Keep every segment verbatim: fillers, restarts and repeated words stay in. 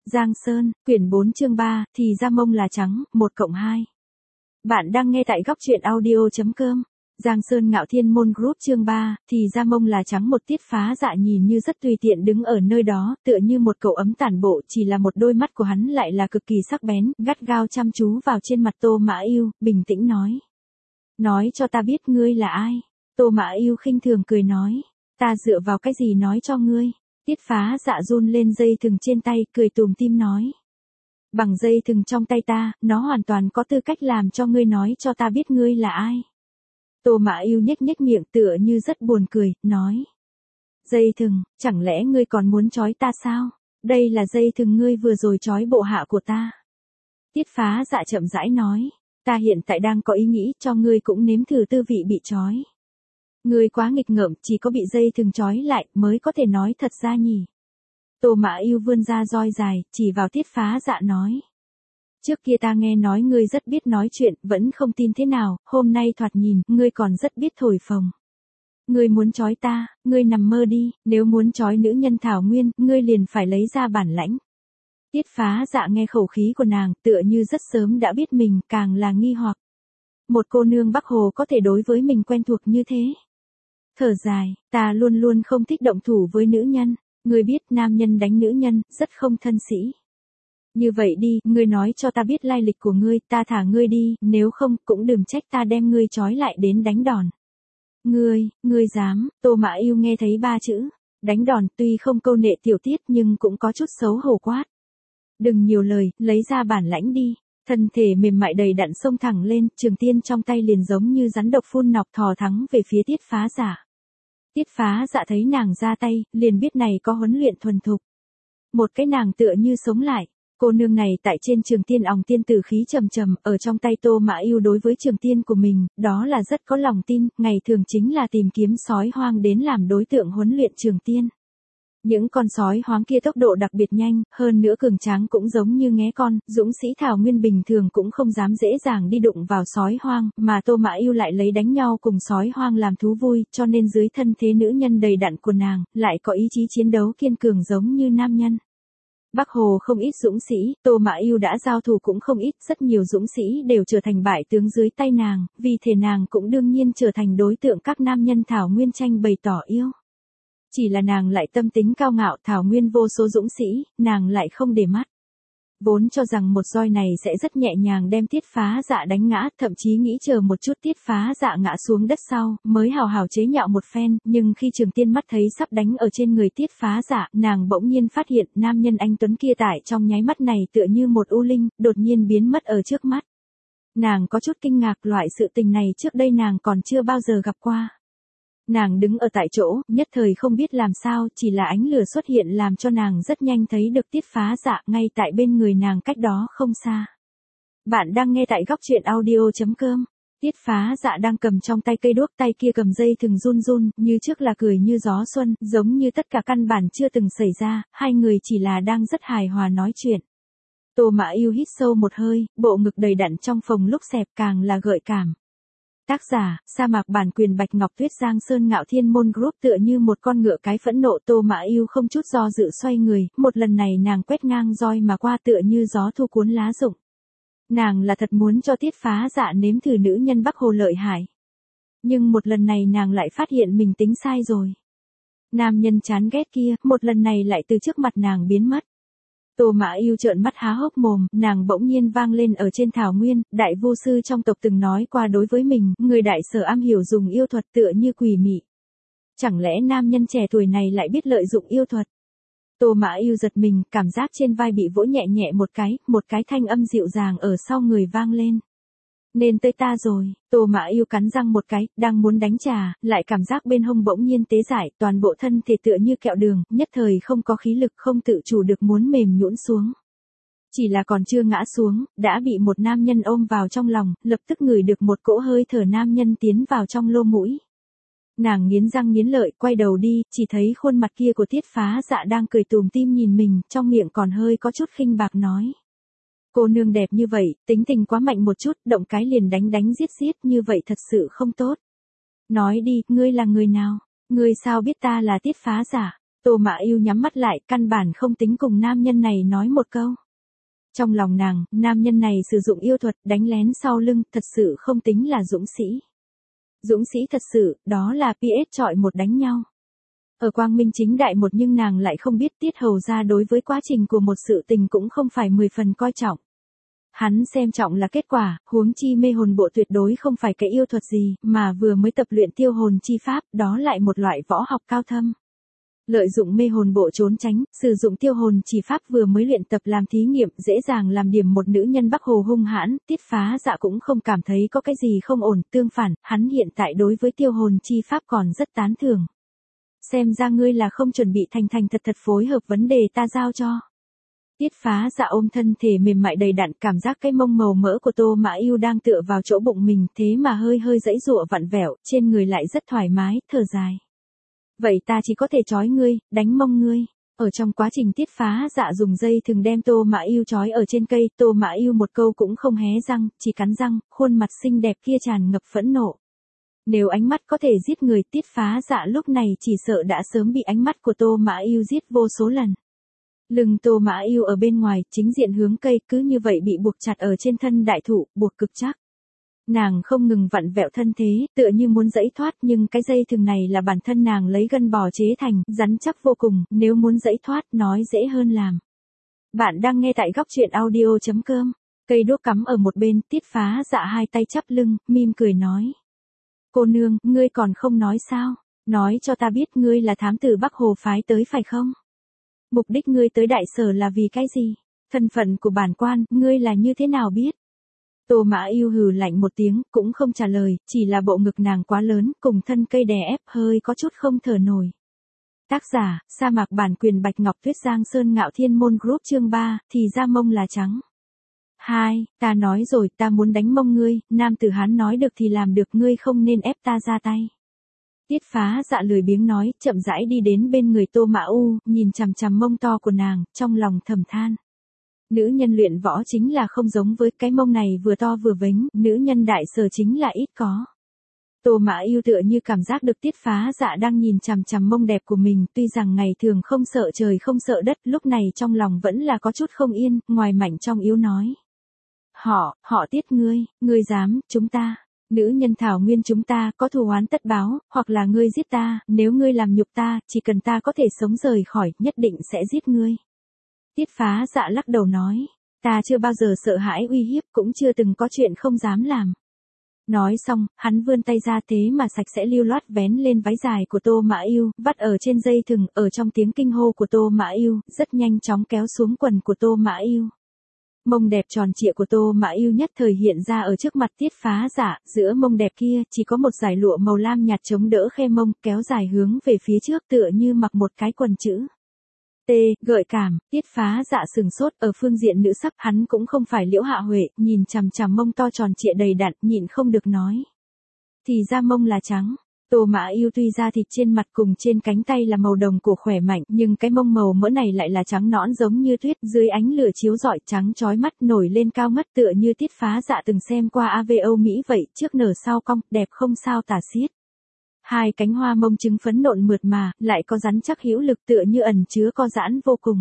Giang Sơn, quyển bốn chương ba, thì ra mông là trắng, một cộng hai. Bạn đang nghe tại góc truyện audio.com. Giang Sơn Ngạo Thiên Môn Group chương ba, thì ra mông là trắng. Một Tiết Phá Dạ nhìn như rất tùy tiện đứng ở nơi đó, tựa như một cậu ấm tản bộ, chỉ là một đôi mắt của hắn lại là cực kỳ sắc bén, gắt gao chăm chú vào trên mặt Tô Mã Yêu, bình tĩnh nói. Nói cho ta biết ngươi là ai. Tô Mã Yêu khinh thường cười nói. Ta dựa vào cái gì nói cho ngươi. Tiết Phá Dạ run lên dây thừng trên tay, cười tùm tim nói. Bằng dây thừng trong tay ta, nó hoàn toàn có tư cách làm cho ngươi nói cho ta biết ngươi là ai. Tô Mã Yêu nhếch nhếch miệng tựa như rất buồn cười, nói. Dây thừng, chẳng lẽ ngươi còn muốn trói ta sao? Đây là dây thừng ngươi vừa rồi trói bộ hạ của ta. Tiết Phá Dạ chậm rãi nói. Ta hiện tại đang có ý nghĩ cho ngươi cũng nếm thử tư vị bị trói. Ngươi quá nghịch ngợm, chỉ có bị dây thừng trói lại mới có thể nói thật ra nhỉ. Tô Mã Yêu vươn ra roi dài, chỉ vào Tiết Phá Dạ nói. Trước kia ta nghe nói ngươi rất biết nói chuyện, vẫn không tin thế nào, hôm nay thoạt nhìn, ngươi còn rất biết thổi phồng. Ngươi muốn trói ta, ngươi nằm mơ đi, nếu muốn trói nữ nhân Thảo Nguyên, ngươi liền phải lấy ra bản lãnh. Tiết Phá Dạ nghe khẩu khí của nàng, tựa như rất sớm đã biết mình, càng là nghi hoặc. Một cô nương Bắc Hồ có thể đối với mình quen thuộc như thế. Thở dài, ta luôn luôn không thích động thủ với nữ nhân, ngươi biết nam nhân đánh nữ nhân, rất không thân sĩ. Như vậy đi, ngươi nói cho ta biết lai lịch của ngươi, ta thả ngươi đi, nếu không, cũng đừng trách ta đem ngươi trói lại đến đánh đòn. Ngươi, ngươi dám, Tô Mã Yêu nghe thấy ba chữ, đánh đòn tuy không câu nệ tiểu tiết nhưng cũng có chút xấu hổ quát. Đừng nhiều lời, lấy ra bản lãnh đi. Thân thể mềm mại đầy đặn xông thẳng lên, trường tiên trong tay liền giống như rắn độc phun nọc thò thắng về phía Tiết Phá Dạ. Tiết Phá Dạ thấy nàng ra tay, liền biết này có huấn luyện thuần thục. Một cái nàng tựa như sống lại, cô nương này tại trên trường tiên òng tiên tử khí trầm trầm, ở trong tay Tô Mã Yêu đối với trường tiên của mình, đó là rất có lòng tin, ngày thường chính là tìm kiếm sói hoang đến làm đối tượng huấn luyện trường tiên. Những con sói hoang kia tốc độ đặc biệt nhanh, hơn nữa cường tráng cũng giống như nghé con, dũng sĩ Thảo Nguyên bình thường cũng không dám dễ dàng đi đụng vào sói hoang, mà Tô Mã Yêu lại lấy đánh nhau cùng sói hoang làm thú vui, cho nên dưới thân thế nữ nhân đầy đặn của nàng, lại có ý chí chiến đấu kiên cường giống như nam nhân. Bắc Hồ không ít dũng sĩ, Tô Mã Yêu đã giao thủ cũng không ít, rất nhiều dũng sĩ đều trở thành bại tướng dưới tay nàng, vì thế nàng cũng đương nhiên trở thành đối tượng các nam nhân Thảo Nguyên tranh bày tỏ yêu. Chỉ là nàng lại tâm tính cao ngạo, Thảo Nguyên vô số dũng sĩ, nàng lại không để mắt. Vốn cho rằng một roi này sẽ rất nhẹ nhàng đem Tiết Phá Dạ đánh ngã, thậm chí nghĩ chờ một chút Tiết Phá Dạ ngã xuống đất sau, mới hào hào chế nhạo một phen, nhưng khi Trường Tiên mắt thấy sắp đánh ở trên người Tiết Phá Dạ, nàng bỗng nhiên phát hiện nam nhân anh tuấn kia tại trong nháy mắt này tựa như một u linh, đột nhiên biến mất ở trước mắt. Nàng có chút kinh ngạc, loại sự tình này trước đây nàng còn chưa bao giờ gặp qua. Nàng đứng ở tại chỗ, nhất thời không biết làm sao, chỉ là ánh lửa xuất hiện làm cho nàng rất nhanh thấy được Tiết Phá Dạ ngay tại bên người nàng cách đó không xa. Bạn đang nghe tại góc truyện audio.com. Tiết Phá Dạ đang cầm trong tay cây đuốc, tay kia cầm dây thừng run run, như trước là cười như gió xuân, giống như tất cả căn bản chưa từng xảy ra, hai người chỉ là đang rất hài hòa nói chuyện. Tô Mã Yêu hít sâu một hơi, bộ ngực đầy đặn trong phồng lúc xẹp càng là gợi cảm. Tác giả, sa mạc bản quyền Bạch Ngọc Tuyết. Giang Sơn Ngạo Thiên Môn Group tựa như một con ngựa cái phẫn nộ. Tô Mã Yêu không chút do dự xoay người, một lần này nàng quét ngang roi mà qua tựa như gió thu cuốn lá rụng. Nàng là thật muốn cho Tiết Phá Dạ nếm thử nữ nhân Bắc Hồ lợi hại. Nhưng một lần này nàng lại phát hiện mình tính sai rồi. Nam nhân chán ghét kia, một lần này lại từ trước mặt nàng biến mất. Tô Mã Yêu trợn mắt há hốc mồm, nàng bỗng nhiên vang lên ở trên Thảo Nguyên, đại vu sư trong tộc từng nói qua đối với mình, người đại sở am hiểu dùng yêu thuật tựa như quỷ mị. Chẳng lẽ nam nhân trẻ tuổi này lại biết lợi dụng yêu thuật? Tô Mã Yêu giật mình, cảm giác trên vai bị vỗ nhẹ nhẹ một cái, một cái thanh âm dịu dàng ở sau người vang lên. Nên tới ta rồi. Tô Mã Yêu cắn răng một cái, đang muốn đánh trả, lại cảm giác bên hông bỗng nhiên tế giải, toàn bộ thân thể tựa như kẹo đường, nhất thời không có khí lực, không tự chủ được muốn mềm nhũn xuống. Chỉ là còn chưa ngã xuống, đã bị một nam nhân ôm vào trong lòng, lập tức ngửi được một cỗ hơi thở nam nhân tiến vào trong lỗ mũi. Nàng nghiến răng nghiến lợi, quay đầu đi, chỉ thấy khuôn mặt kia của Tiết Phá Dạ đang cười tùm tim nhìn mình, trong miệng còn hơi có chút khinh bạc nói. Cô nương đẹp như vậy, tính tình quá mạnh một chút, động cái liền đánh đánh giết giết, như vậy thật sự không tốt. Nói đi, ngươi là người nào? Ngươi sao biết ta là Tiết Phá Dạ? Tô Mã Yêu nhắm mắt lại, căn bản không tính cùng nam nhân này nói một câu. Trong lòng nàng, nam nhân này sử dụng yêu thuật đánh lén sau lưng, thật sự không tính là dũng sĩ. Dũng sĩ thật sự, đó là pê ét chọi một đánh nhau. Ở quang minh chính đại một, nhưng nàng lại không biết Tiết Hầu gia đối với quá trình của một sự tình cũng không phải mười phần coi trọng. Hắn xem trọng là kết quả, huống chi mê hồn bộ tuyệt đối không phải cái yêu thuật gì, mà vừa mới tập luyện tiêu hồn chi pháp, đó lại một loại võ học cao thâm. Lợi dụng mê hồn bộ trốn tránh, sử dụng tiêu hồn chỉ pháp vừa mới luyện tập làm thí nghiệm, dễ dàng làm điểm một nữ nhân Bắc Hồ hung hãn, Tiết Phá Dạ cũng không cảm thấy có cái gì không ổn, tương phản, hắn hiện tại đối với tiêu hồn chi pháp còn rất tán thưởng. Xem ra ngươi là không chuẩn bị thành thành thật thật phối hợp vấn đề ta giao cho. Tiết Phá Dạ ôm thân thể mềm mại đầy đặn, cảm giác cái mông màu mỡ của Tô Mã Yêu đang tựa vào chỗ bụng mình, thế mà hơi hơi giãy giụa vặn vẹo, trên người lại rất thoải mái, thở dài. Vậy ta chỉ có thể trói ngươi, đánh mông ngươi. Ở trong quá trình Tiết Phá Dạ dùng dây thừng đem Tô Mã Yêu trói ở trên cây, Tô Mã Yêu một câu cũng không hé răng, chỉ cắn răng, khuôn mặt xinh đẹp kia tràn ngập phẫn nộ. Nếu ánh mắt có thể giết người, Tiết Phá Dạ lúc này chỉ sợ đã sớm bị ánh mắt của Tô Mã Yêu giết vô số lần. Lưng Tô Mã Yêu ở bên ngoài, chính diện hướng cây, cứ như vậy bị buộc chặt ở trên thân đại thụ, buộc cực chắc. Nàng không ngừng vặn vẹo thân thế, tựa như muốn giãy thoát, nhưng cái dây thừng này là bản thân nàng lấy gân bò chế thành, rắn chắc vô cùng, nếu muốn giãy thoát, nói dễ hơn làm. Bạn đang nghe tại góc truyện audio chấm com. Cây đuốc cắm ở một bên, Tiết Phá Dạ hai tay chắp lưng, mỉm cười nói. Cô nương, ngươi còn không nói sao? Nói cho ta biết ngươi là thám tử Bắc Hồ phái tới phải không? Mục đích ngươi tới đại sở là vì cái gì? Thân phận của bản quan, ngươi là như thế nào biết? Tô Mã Yêu hừ lạnh một tiếng, cũng không trả lời, chỉ là bộ ngực nàng quá lớn, cùng thân cây đè ép hơi có chút không thở nổi. Tác giả, sa mạc bản quyền Bạch Ngọc Tuyết, Giang Sơn Ngạo Thiên Môn Group. Chương ba, thì ra mông là trắng. Hai, ta nói rồi, ta muốn đánh mông ngươi, nam tử Hán nói được thì làm được, ngươi không nên ép ta ra tay. Tiết Phá Dạ lười biếng nói, chậm rãi đi đến bên người Tô Mã U, nhìn chằm chằm mông to của nàng, trong lòng thầm than. Nữ nhân luyện võ chính là không giống với cái mông này vừa to vừa vếnh, nữ nhân đại sở chính là ít có. Tô Mã Yêu tựa như cảm giác được Tiết Phá Dạ đang nhìn chằm chằm mông đẹp của mình, tuy rằng ngày thường không sợ trời không sợ đất, lúc này trong lòng vẫn là có chút không yên, ngoài mạnh trong yếu nói. Họ, họ Tiết ngươi, ngươi dám, chúng ta, nữ nhân thảo nguyên chúng ta, có thù oán tất báo, hoặc là ngươi giết ta, nếu ngươi làm nhục ta, chỉ cần ta có thể sống rời khỏi, nhất định sẽ giết ngươi. Tiết Phá Dạ lắc đầu nói, ta chưa bao giờ sợ hãi uy hiếp, cũng chưa từng có chuyện không dám làm. Nói xong, hắn vươn tay ra, thế mà sạch sẽ lưu loát vén lên váy dài của Tô Mã Yêu, vắt ở trên dây thừng, ở trong tiếng kinh hô của Tô Mã Yêu, rất nhanh chóng kéo xuống quần của Tô Mã Yêu. Mông đẹp tròn trịa của Tô Mã Yêu nhất thời hiện ra ở trước mặt Tiết Phá Dạ, giữa mông đẹp kia chỉ có một dải lụa màu lam nhạt chống đỡ khe mông, kéo dài hướng về phía trước tựa như mặc một cái quần chữ. T, gợi cảm, Tiết Phá Dạ sừng sốt, ở phương diện nữ sắc, hắn cũng không phải Liễu Hạ Huệ, nhìn chằm chằm mông to tròn trịa đầy đặn, nhịn không được nói. Thì ra mông là trắng. Tô Mã Yêu tuy ra thịt trên mặt cùng trên cánh tay là màu đồng cổ khỏe mạnh, nhưng cái mông màu mỡ này lại là trắng nõn giống như tuyết, dưới ánh lửa chiếu rọi trắng chói mắt, nổi lên cao ngất tựa như Tiết Phá Dạ từng xem qua a vê Âu Mỹ vậy, trước nở sau cong, đẹp không sao tả xiết. Hai cánh hoa mông trứng phấn nộn mượt mà, lại có rắn chắc hữu lực tựa như ẩn chứa co giãn vô cùng.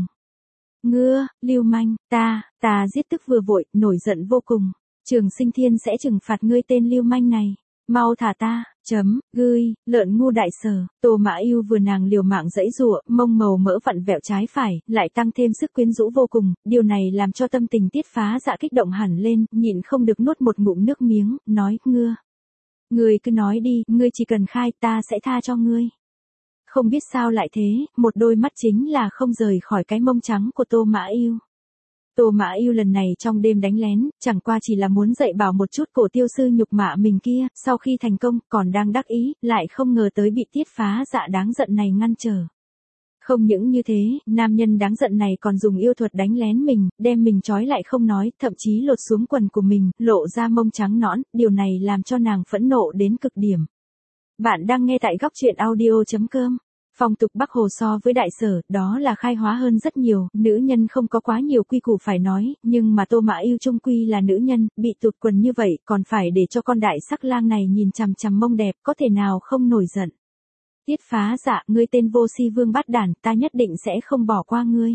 Ngưa, lưu manh, ta, ta giết tức vừa vội, nổi giận vô cùng. Trường Sinh Thiên sẽ trừng phạt ngươi tên lưu manh này. Mau thả ta, chấm, gươi, lợn ngu đại sở. Tô Mã Yêu vừa nàng liều mạng giãy giụa, mông màu mỡ vặn vẹo trái phải, lại tăng thêm sức quyến rũ vô cùng, điều này làm cho tâm tình Tiết Phá Dạ kích động hẳn lên, nhịn không được nuốt một ngụm nước miếng, nói, ngưa. Ngươi cứ nói đi, ngươi chỉ cần khai, ta sẽ tha cho ngươi. Không biết sao lại thế, một đôi mắt chính là không rời khỏi cái mông trắng của Tô Mã Yêu. Tô Mã Yêu lần này trong đêm đánh lén, chẳng qua chỉ là muốn dạy bảo một chút cổ tiêu sư nhục mạ mình kia, sau khi thành công, còn đang đắc ý, lại không ngờ tới bị Tiết Phá Dạ đáng giận này ngăn trở. Không những như thế, nam nhân đáng giận này còn dùng yêu thuật đánh lén mình, đem mình trói lại không nói, thậm chí lột xuống quần của mình, lộ ra mông trắng nõn, điều này làm cho nàng phẫn nộ đến cực điểm. Bạn đang nghe tại góc truyện audio chấm com. Phong tục Bắc Hồ so với đại sở, đó là khai hóa hơn rất nhiều, nữ nhân không có quá nhiều quy củ phải nói, nhưng mà Tô Mã Yêu trung quy là nữ nhân, bị tụt quần như vậy, còn phải để cho con đại sắc lang này nhìn chằm chằm mông đẹp, có thể nào không nổi giận. Tiết Phá Dạ, ngươi tên vô si vương bát đản, ta nhất định sẽ không bỏ qua ngươi.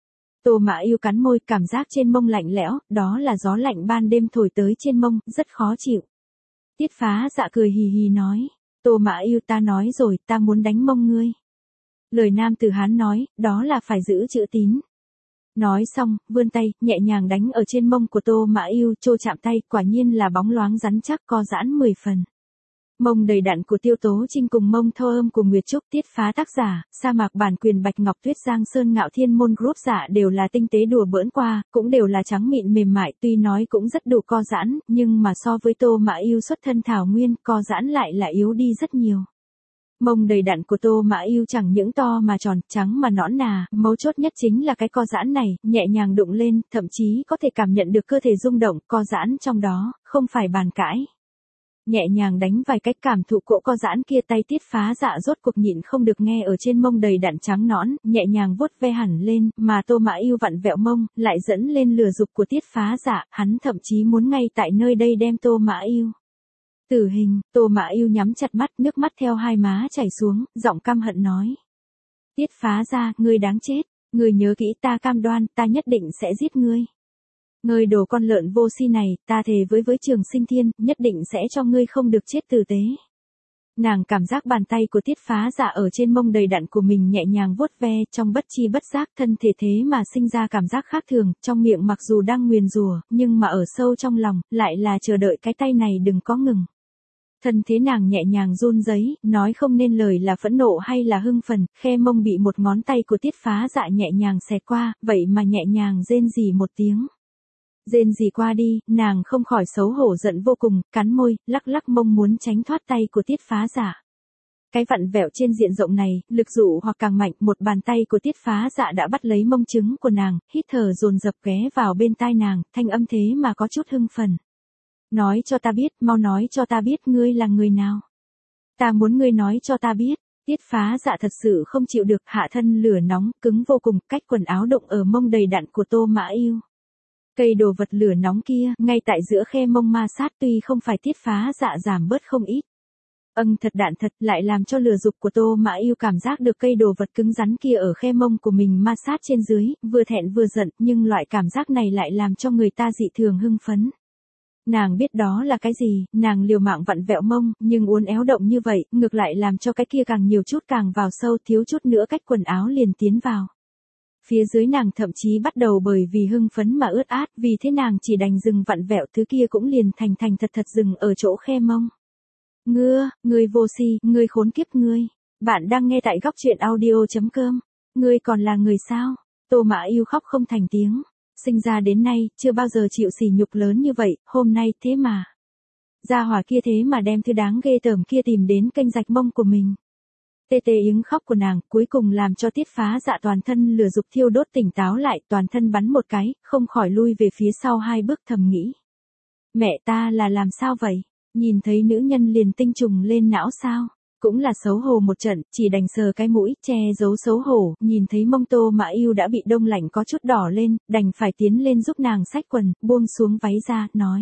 Tô Mã Yêu cắn môi, cảm giác trên mông lạnh lẽo, đó là gió lạnh ban đêm thổi tới trên mông, rất khó chịu. Tiết Phá Dạ cười hì hì nói, Tô Mã Yêu, ta nói rồi, ta muốn đánh mông ngươi. Lời nam tử Hán nói, đó là phải giữ chữ tín. Nói xong, vươn tay, nhẹ nhàng đánh ở trên mông của Tô Mã Yêu, trô chạm tay, quả nhiên là bóng loáng rắn chắc, co giãn mười phần. Mông đầy đặn của Tiêu Tố Trinh cùng mông thô ôm của Nguyệt Trúc. Tiết Phá tác giả, sa mạc bản quyền Bạch Ngọc Tuyết. Giang Sơn Ngạo Thiên Môn Group giả đều là tinh tế đùa bỡn qua, cũng đều là trắng mịn mềm mại, tuy nói cũng rất đủ co giãn, nhưng mà so với Tô Mã Yêu xuất thân thảo nguyên, co giãn lại là yếu đi rất nhiều. Mông đầy đặn của Tô Mã Yêu chẳng những to mà tròn, trắng mà nõn nà, mấu chốt nhất chính là cái co giãn này, nhẹ nhàng đụng lên, thậm chí có thể cảm nhận được cơ thể rung động, co giãn trong đó, không phải bàn cãi. Nhẹ nhàng đánh vài cách cảm thụ cỗ co giãn kia, tay Tiết Phá Dạ rốt cuộc nhịn không được nghe ở trên mông đầy đặn trắng nõn, nhẹ nhàng vuốt ve hẳn lên, mà Tô Mã Yêu vặn vẹo mông, lại dẫn lên lửa dục của Tiết Phá Dạ, hắn thậm chí muốn ngay tại nơi đây đem Tô Mã Yêu tử hình. Tô Mã Yêu nhắm chặt mắt, nước mắt theo hai má chảy xuống, giọng căm hận nói. Tiết Phá Dạ, ngươi đáng chết, ngươi nhớ kỹ, ta cam đoan, ta nhất định sẽ giết ngươi. Ngươi đồ con lợn vô si này, ta thề với với Trường Sinh Thiên, nhất định sẽ cho ngươi không được chết tử tế. Nàng cảm giác bàn tay của Tiết Phá Dạ ở trên mông đầy đặn của mình nhẹ nhàng vuốt ve, trong bất chi bất giác thân thể thế mà sinh ra cảm giác khác thường, trong miệng mặc dù đang nguyền rủa, nhưng mà ở sâu trong lòng, lại là chờ đợi cái tay này đừng có ngừng. Thân thế nàng nhẹ nhàng run rẩy, nói không nên lời là phẫn nộ hay là hưng phấn, khe mông bị một ngón tay của Tiết Phá Dạ nhẹ nhàng xẹt qua, vậy mà nhẹ nhàng rên rỉ một tiếng. Rên rỉ qua đi, nàng không khỏi xấu hổ giận vô cùng, cắn môi, lắc lắc mông muốn tránh thoát tay của Tiết Phá Dạ. Cái vặn vẹo trên diện rộng này, lực dụ hoặc càng mạnh, một bàn tay của Tiết Phá Dạ đã bắt lấy mông trứng của nàng, hít thở dồn dập ghé vào bên tai nàng, thanh âm thế mà có chút hưng phấn. Nói cho ta biết, mau nói cho ta biết ngươi là người nào. Ta muốn ngươi nói cho ta biết. Tiết Phá Dạ thật sự không chịu được, hạ thân lửa nóng, cứng vô cùng, cách quần áo đụng ở mông đầy đặn của Tô Mã Yêu. Cây đồ vật lửa nóng kia, ngay tại giữa khe mông ma sát, tuy không phải Tiết Phá Dạ giảm bớt không ít. Âng thật đạn thật, lại làm cho lửa dục của Tô Mã Yêu cảm giác được cây đồ vật cứng rắn kia ở khe mông của mình ma sát trên dưới, vừa thẹn vừa giận, nhưng loại cảm giác này lại làm cho người ta dị thường hưng phấn. Nàng biết đó là cái gì, nàng liều mạng vặn vẹo mông, nhưng uốn éo động như vậy, ngược lại làm cho cái kia càng nhiều chút càng vào sâu, thiếu chút nữa cách quần áo liền tiến vào. Phía dưới nàng thậm chí bắt đầu bởi vì hưng phấn mà ướt át, vì thế nàng chỉ đành dừng vặn vẹo, thứ kia cũng liền thành thành thật thật dừng ở chỗ khe mông. Ngưa, ngươi vô si, ngươi khốn kiếp ngươi. Bạn đang nghe tại góc truyện audio chấm com. Ngươi còn là người sao? Tô Mã Yêu khóc không thành tiếng. Sinh ra đến nay, chưa bao giờ chịu sỉ nhục lớn như vậy, hôm nay thế mà. Gia hỏa kia thế mà đem thứ đáng ghê tởm kia tìm đến kênh rạch mông của mình. Tê tê tiếng khóc của nàng, cuối cùng làm cho Tiết Phá Dạ toàn thân lửa dục thiêu đốt tỉnh táo lại, toàn thân bắn một cái, không khỏi lui về phía sau hai bước thầm nghĩ. Mẹ ta là làm sao vậy? Nhìn thấy nữ nhân liền tinh trùng lên não sao? Cũng là xấu hổ một trận, chỉ đành sờ cái mũi, che giấu xấu hổ, nhìn thấy mông Tô Mã Yêu đã bị đông lạnh có chút đỏ lên, đành phải tiến lên giúp nàng xách quần, buông xuống váy ra, nói.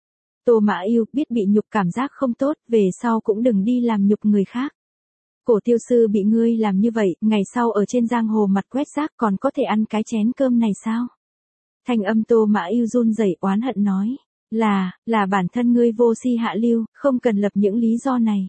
Tô Mã Yêu biết bị nhục cảm giác không tốt, về sau cũng đừng đi làm nhục người khác. Cổ tiêu sư bị ngươi làm như vậy, ngày sau ở trên giang hồ mặt quét rác còn có thể ăn cái chén cơm này sao? Thanh âm Tô Mã Yêu run rẩy oán hận nói. Là, là bản thân ngươi vô si hạ lưu, không cần lập những lý do này.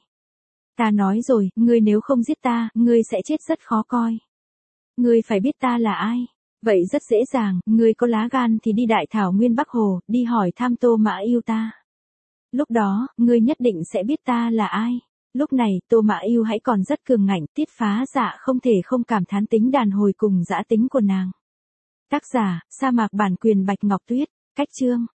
Ta nói rồi, ngươi nếu không giết ta, ngươi sẽ chết rất khó coi. Ngươi phải biết ta là ai. Vậy rất dễ dàng, ngươi có lá gan thì đi Đại Thảo Nguyên Bắc Hồ, đi hỏi thăm Tô Mã Yêu ta. Lúc đó, ngươi nhất định sẽ biết ta là ai. Lúc này, Tô Mã Yêu hãy còn rất cường ngạnh, Tiết Phá Dạ không thể không cảm thán tính đàn hồi cùng dã tính của nàng. Tác giả, sa mạc bản quyền Bạch Ngọc Tuyết, cách chương.